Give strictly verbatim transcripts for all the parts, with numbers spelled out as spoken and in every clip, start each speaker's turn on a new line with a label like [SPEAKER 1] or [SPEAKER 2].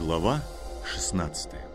[SPEAKER 1] Глава шестнадцатая.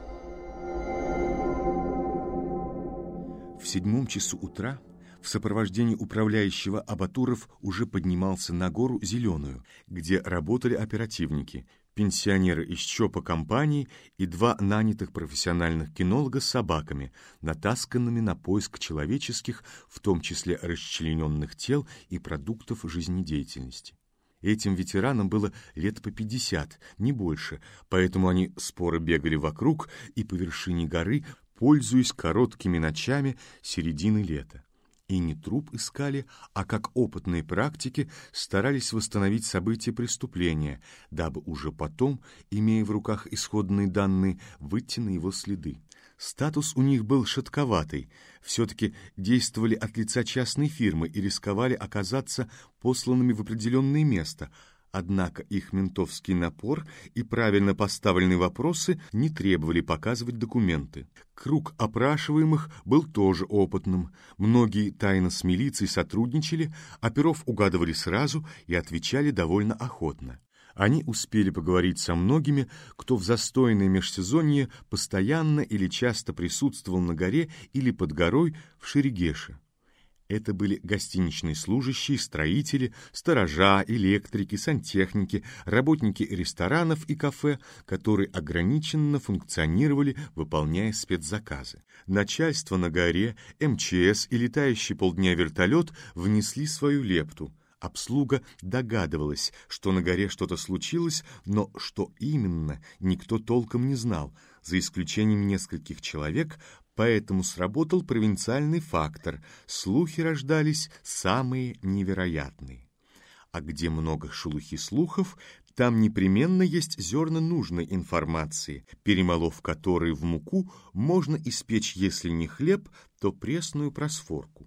[SPEAKER 1] В седьмом часу утра в сопровождении управляющего Абатуров уже поднимался на гору Зеленую, где работали оперативники, пенсионеры из ЧОПа компании и два нанятых профессиональных кинолога с собаками, натасканными на поиск человеческих, в том числе расчлененных тел и продуктов жизнедеятельности. Этим ветеранам было лет по пятьдесят, не больше, поэтому они споро бегали вокруг и по вершине горы, пользуясь короткими ночами середины лета. И не труп искали, а как опытные практики старались восстановить события преступления, дабы уже потом, имея в руках исходные данные, выйти на его следы. Статус у них был шатковатый, все-таки действовали от лица частной фирмы и рисковали оказаться посланными в определенное место, однако их ментовский напор и правильно поставленные вопросы не требовали показывать документы. Круг опрашиваемых был тоже опытным, многие тайно с милицией сотрудничали, оперов угадывали сразу и отвечали довольно охотно. Они успели поговорить со многими, кто в застойное межсезонье постоянно или часто присутствовал на горе или под горой в Шерегеше. Это были гостиничные служащие, строители, сторожа, электрики, сантехники, работники ресторанов и кафе, которые ограниченно функционировали, выполняя спецзаказы. Начальство на горе, эм че эс и летающий полдня вертолет внесли свою лепту. Обслуга догадывалась, что на горе что-то случилось, но что именно, никто толком не знал, за исключением нескольких человек, поэтому сработал провинциальный фактор, слухи рождались самые невероятные. А где много шелухи слухов, там непременно есть зерна нужной информации, перемолов которой в муку можно испечь, если не хлеб, то пресную просфорку.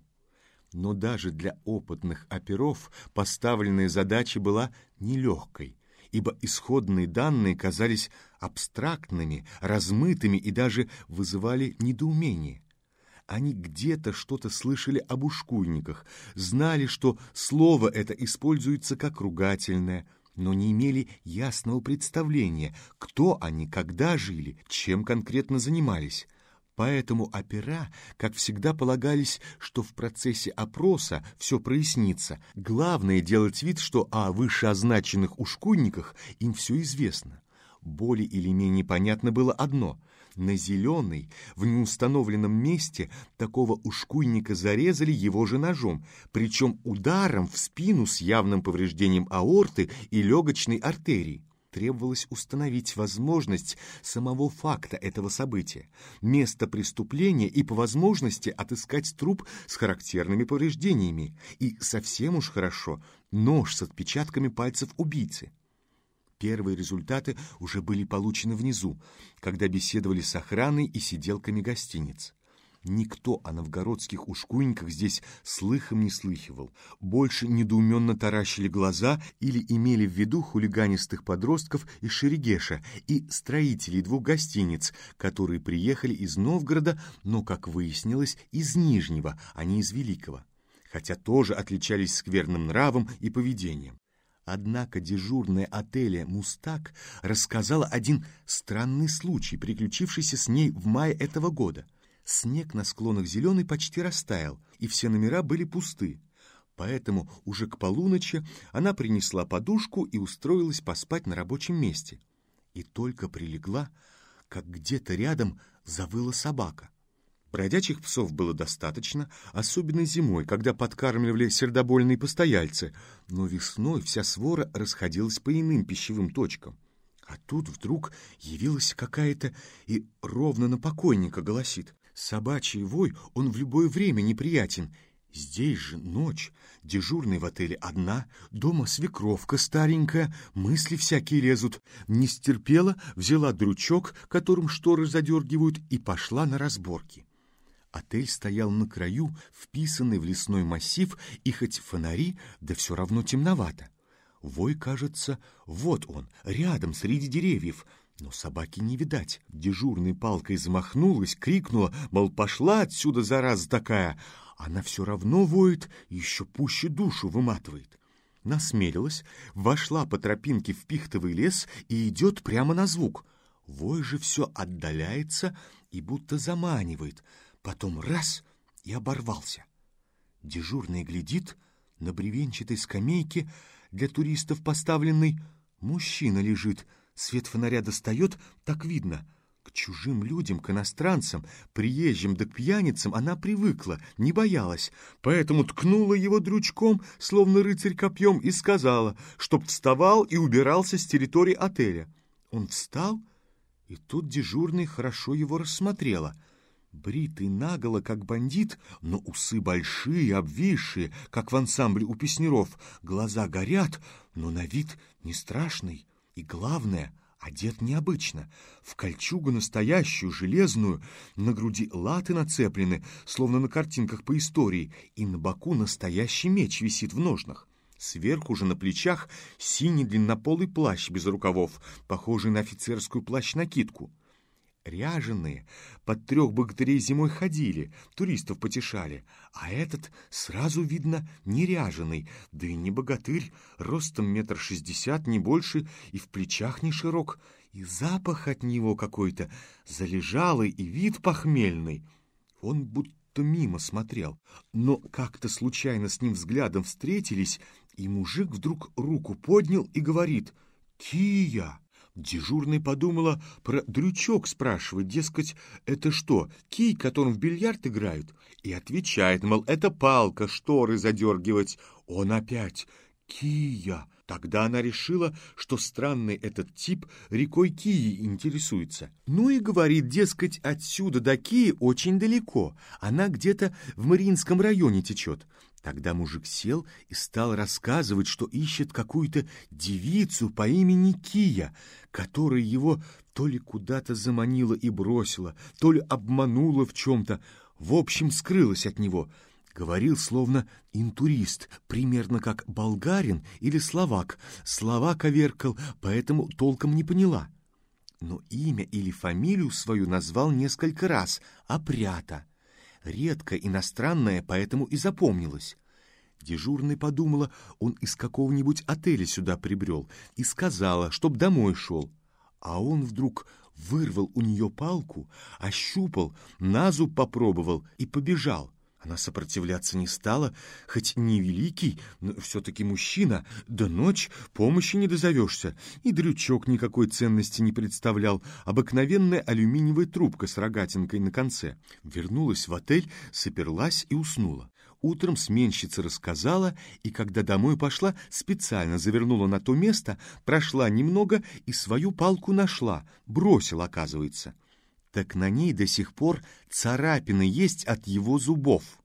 [SPEAKER 1] Но даже для опытных оперов поставленная задача была нелегкой, ибо исходные данные казались абстрактными, размытыми и даже вызывали недоумение. Они где-то что-то слышали об ушкуйниках, знали, что слово это используется как ругательное, но не имели ясного представления, кто они, когда жили, чем конкретно занимались. Поэтому опера, как всегда, полагались, что в процессе опроса все прояснится. Главное — делать вид, что о вышеозначенных ушкуйниках им все известно. Более или менее понятно было одно — на Зеленой, в неустановленном месте, такого ушкуйника зарезали его же ножом, причем ударом в спину с явным повреждением аорты и легочной артерии. Требовалось установить возможность самого факта этого события, место преступления и по возможности отыскать труп с характерными повреждениями и, совсем уж хорошо, нож с отпечатками пальцев убийцы. Первые результаты уже были получены внизу, когда беседовали с охраной и сиделками гостиниц. Никто о новгородских ушкуйниках здесь слыхом не слыхивал. Больше недоуменно таращили глаза или имели в виду хулиганистых подростков из Шерегеша и строителей двух гостиниц, которые приехали из Новгорода, но, как выяснилось, из Нижнего, а не из Великого, хотя тоже отличались скверным нравом и поведением. Однако дежурная отеля «Мустак» рассказала один странный случай, приключившийся с ней в мае этого года. Снег на склонах Зеленой почти растаял, и все номера были пусты. Поэтому уже к полуночи она принесла подушку и устроилась поспать на рабочем месте. И только прилегла, как где-то рядом завыла собака. Бродячих псов было достаточно, особенно зимой, когда подкармливали сердобольные постояльцы, но весной вся свора расходилась по иным пищевым точкам. А тут вдруг явилась какая-то и ровно на покойника голосит. Собачий вой, он в любое время неприятен. Здесь же ночь, дежурный в отеле одна, дома свекровка старенькая, мысли всякие лезут. Не стерпела, взяла дрючок, которым шторы задергивают, и пошла на разборки. Отель стоял на краю, вписанный в лесной массив, и хоть фонари, да все равно темновато. Вой, кажется, вот он, рядом, среди деревьев. Но собаки не видать. Дежурной палкой замахнулась, крикнула, мол, пошла отсюда, зараза такая. Она все равно воет и еще пуще душу выматывает. Насмелилась, вошла по тропинке в пихтовый лес и идет прямо на звук. Вой же все отдаляется и будто заманивает. Потом раз — и оборвался. Дежурный глядит, на бревенчатой скамейке для туристов поставленной мужчина лежит. Свет фонаря достает, так видно. К чужим людям, к иностранцам, приезжим да к пьяницам она привыкла, не боялась, поэтому ткнула его дрючком, словно рыцарь копьем, и сказала, чтоб вставал и убирался с территории отеля. Он встал, и тут дежурный хорошо его рассмотрела. Бритый наголо, как бандит, но усы большие, обвисшие, как в ансамбле у песняров, глаза горят, но на вид не страшный, и главное — одет необычно, в кольчугу настоящую, железную, на груди латы нацеплены, словно на картинках по истории, и на боку настоящий меч висит в ножнах. Сверху же на плечах синий длиннополый плащ без рукавов, похожий на офицерскую плащ-накидку. Ряженые под трех богатырей зимой ходили, туристов потешали, а этот сразу видно не ряженый, да и не богатырь, ростом метр шестьдесят, не больше, и в плечах не широк, и запах от него какой-то залежалый и вид похмельный. Он будто мимо смотрел, но как-то случайно с ним взглядом встретились, и мужик вдруг руку поднял и говорит: «Кия!» Дежурный подумала, про дрючок спрашивает, дескать, это что, кий, которым в бильярд играют? И отвечает, мол, это палка, шторы задергивать. Он опять: «Кия!» Тогда она решила, что странный этот тип рекой Кии интересуется. Ну и говорит, дескать, отсюда до Кии очень далеко, она где-то в Мариинском районе течет. Тогда мужик сел и стал рассказывать, что ищет какую-то девицу по имени Кия, которая его то ли куда-то заманила и бросила, то ли обманула в чем-то, в общем, скрылась от него. Говорил словно интурист, примерно как болгарин или словак. Слова коверкал, поэтому толком не поняла. Но имя или фамилию свою назвал несколько раз — Опрята. Редко иностранное, поэтому и запомнилось. Дежурный подумала, он из какого-нибудь отеля сюда прибрел, и сказала, чтоб домой шел. А он вдруг вырвал у нее палку, ощупал, на зуб попробовал и побежал. Она сопротивляться не стала, хоть не великий, но все-таки мужчина, да ночь, помощи не дозовешься, и дрючок никакой ценности не представлял, обыкновенная алюминиевая трубка с рогатинкой на конце. Вернулась в отель, соперлась и уснула. Утром сменщица рассказала, и когда домой пошла, специально завернула на то место, прошла немного и свою палку нашла, бросил, оказывается. Так на ней до сих пор царапины есть от его зубов.